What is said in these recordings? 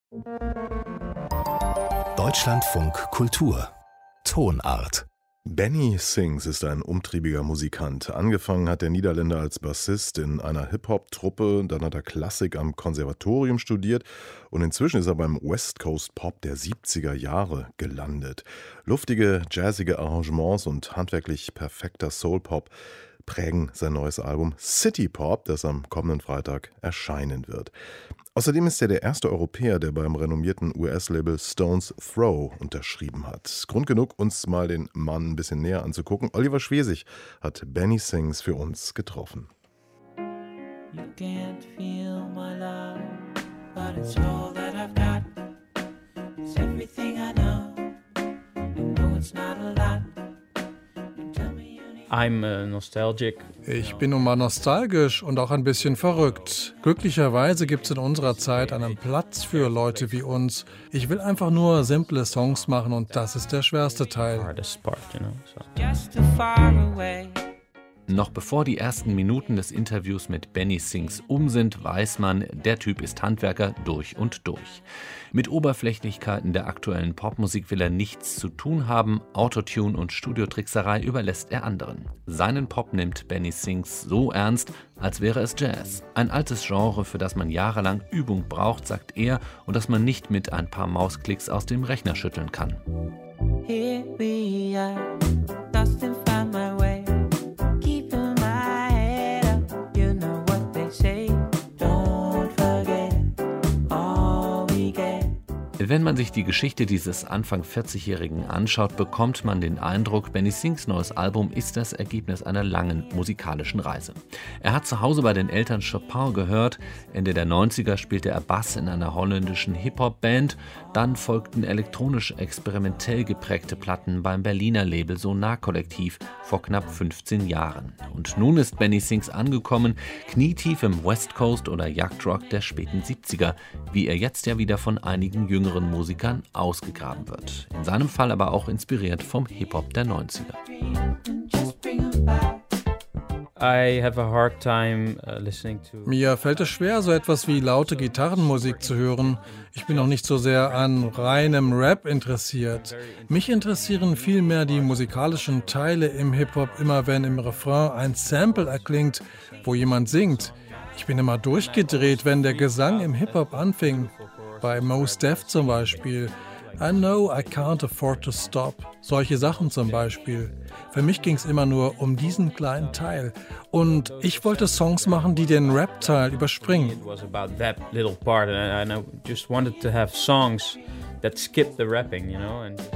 Deutschlandfunk Kultur Tonart. Benny Sings ist ein umtriebiger Musikant. Angefangen hat der Niederländer als Bassist in einer Hip-Hop-Truppe, dann hat er Klassik am Konservatorium studiert und inzwischen ist er beim West Coast Pop der 70er Jahre gelandet. Luftige, jazzige Arrangements und handwerklich perfekter Soul-Pop prägen sein neues Album City Pop, das am kommenden Freitag erscheinen wird. Außerdem ist er der erste Europäer, der beim renommierten US-Label Stones Throw unterschrieben hat. Grund genug, uns mal den Mann ein bisschen näher anzugucken. Oliver Schwesig hat Benny Sings für uns getroffen. You can't feel my love, but it's all that I've got. It's everything I know. I know it's not a lot. I'm nostalgic. Ich bin nun mal nostalgisch und auch ein bisschen verrückt. Glücklicherweise gibt es in unserer Zeit einen Platz für Leute wie uns. Ich will einfach nur simple Songs machen und das ist der schwerste Teil. Hardest part, you know, so. Just too far away. Noch bevor die ersten Minuten des Interviews mit Benny Sings sind, weiß man, der Typ ist Handwerker durch und durch. Mit Oberflächlichkeiten der aktuellen Popmusik will er nichts zu tun haben, Autotune und Studiotrickserei überlässt er anderen. Seinen Pop nimmt Benny Sings so ernst, als wäre es Jazz. Ein altes Genre, für das man jahrelang Übung braucht, sagt er, und das man nicht mit ein paar Mausklicks aus dem Rechner schütteln kann. Here we are, lost and found my way. Keeping my head up, you know what they say. Don't forget all we get. Wenn man sich die Geschichte dieses Anfang 40-Jährigen anschaut, bekommt man den Eindruck, Benny Sings neues Album ist das Ergebnis einer langen musikalischen Reise. Er hat zu Hause bei den Eltern Chopin gehört, Ende der 90er spielte er Bass in einer holländischen Hip-Hop-Band, dann folgten elektronisch experimentell geprägte Platten beim Berliner Label Sonar-Kollektiv vor knapp 15 Jahren. Und nun ist Benny Sings angekommen, knietief im West Coast oder Jagdrock der späten 70er, wie er jetzt ja wieder von einigen jüngeren Musikern ausgegraben wird. In seinem Fall aber auch inspiriert vom Hip-Hop der 90er. Just bring 'em back. I have a hard time listening to. Mir fällt es schwer, so etwas wie laute Gitarrenmusik zu hören. Ich bin auch nicht so sehr an reinem Rap interessiert. Mich interessieren vielmehr die musikalischen Teile im Hip-Hop, immer wenn im Refrain ein Sample erklingt, wo jemand singt. Ich bin immer durchgedreht, wenn der Gesang im Hip-Hop anfing. Bei Mos Def zum Beispiel. I know I can't afford to stop. Solche Sachen zum Beispiel. Für mich ging es immer nur um diesen kleinen Teil. Und ich wollte Songs machen, die den Rap-Teil überspringen. It was about that little part, and I just wanted to have songs that skip the rapping, you know. And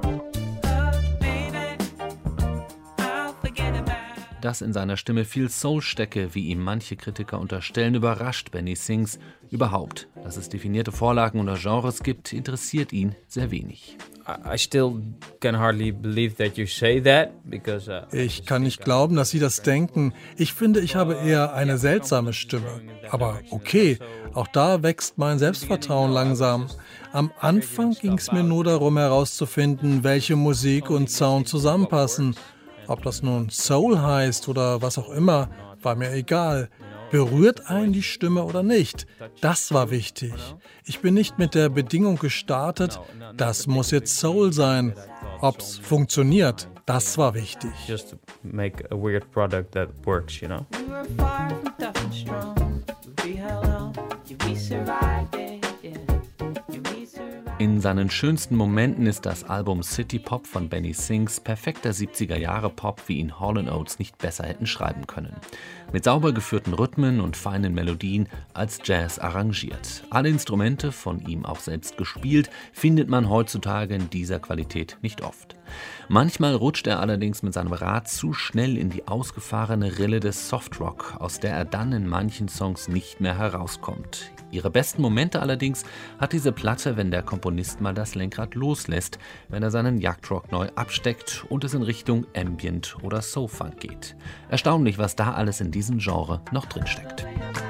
Dass in seiner Stimme viel Soul stecke, wie ihm manche Kritiker unterstellen, überrascht Benny Sings überhaupt. Dass es definierte Vorlagen oder Genres gibt, interessiert ihn sehr wenig. I still can hardly believe that you say that, because Ich kann nicht glauben, dass Sie das denken. Ich finde, ich habe eher eine seltsame Stimme. Aber okay, auch da wächst mein Selbstvertrauen langsam. Am Anfang ging es mir nur darum herauszufinden, welche Musik und Sound zusammenpassen. Ob das nun Soul heißt oder was auch immer, war mir egal. Berührt einen die Stimme oder nicht? Das war wichtig. Ich bin nicht mit der Bedingung gestartet, das muss jetzt Soul sein. Ob's funktioniert, das war wichtig. just to make a weird product that works, you know. We were far from tough and strong. We held on, yeah, we survived it, yeah. Yeah, we survived. In seinen schönsten Momenten ist das Album City Pop von Benny Sings perfekter 70er-Jahre-Pop, wie ihn Hall & Oates nicht besser hätten schreiben können. Mit sauber geführten Rhythmen und feinen Melodien als Jazz arrangiert. Alle Instrumente, von ihm auch selbst gespielt, findet man heutzutage in dieser Qualität nicht oft. Manchmal rutscht er allerdings mit seinem Rad zu schnell in die ausgefahrene Rille des Softrock, aus der er dann in manchen Songs nicht mehr herauskommt. Ihre besten Momente allerdings hat diese Platte, wenn der Komponist mal das Lenkrad loslässt, wenn er seinen Jagdrock neu absteckt und es in Richtung Ambient oder Soul-Funk geht. Erstaunlich, was da alles in diesem Genre noch drinsteckt.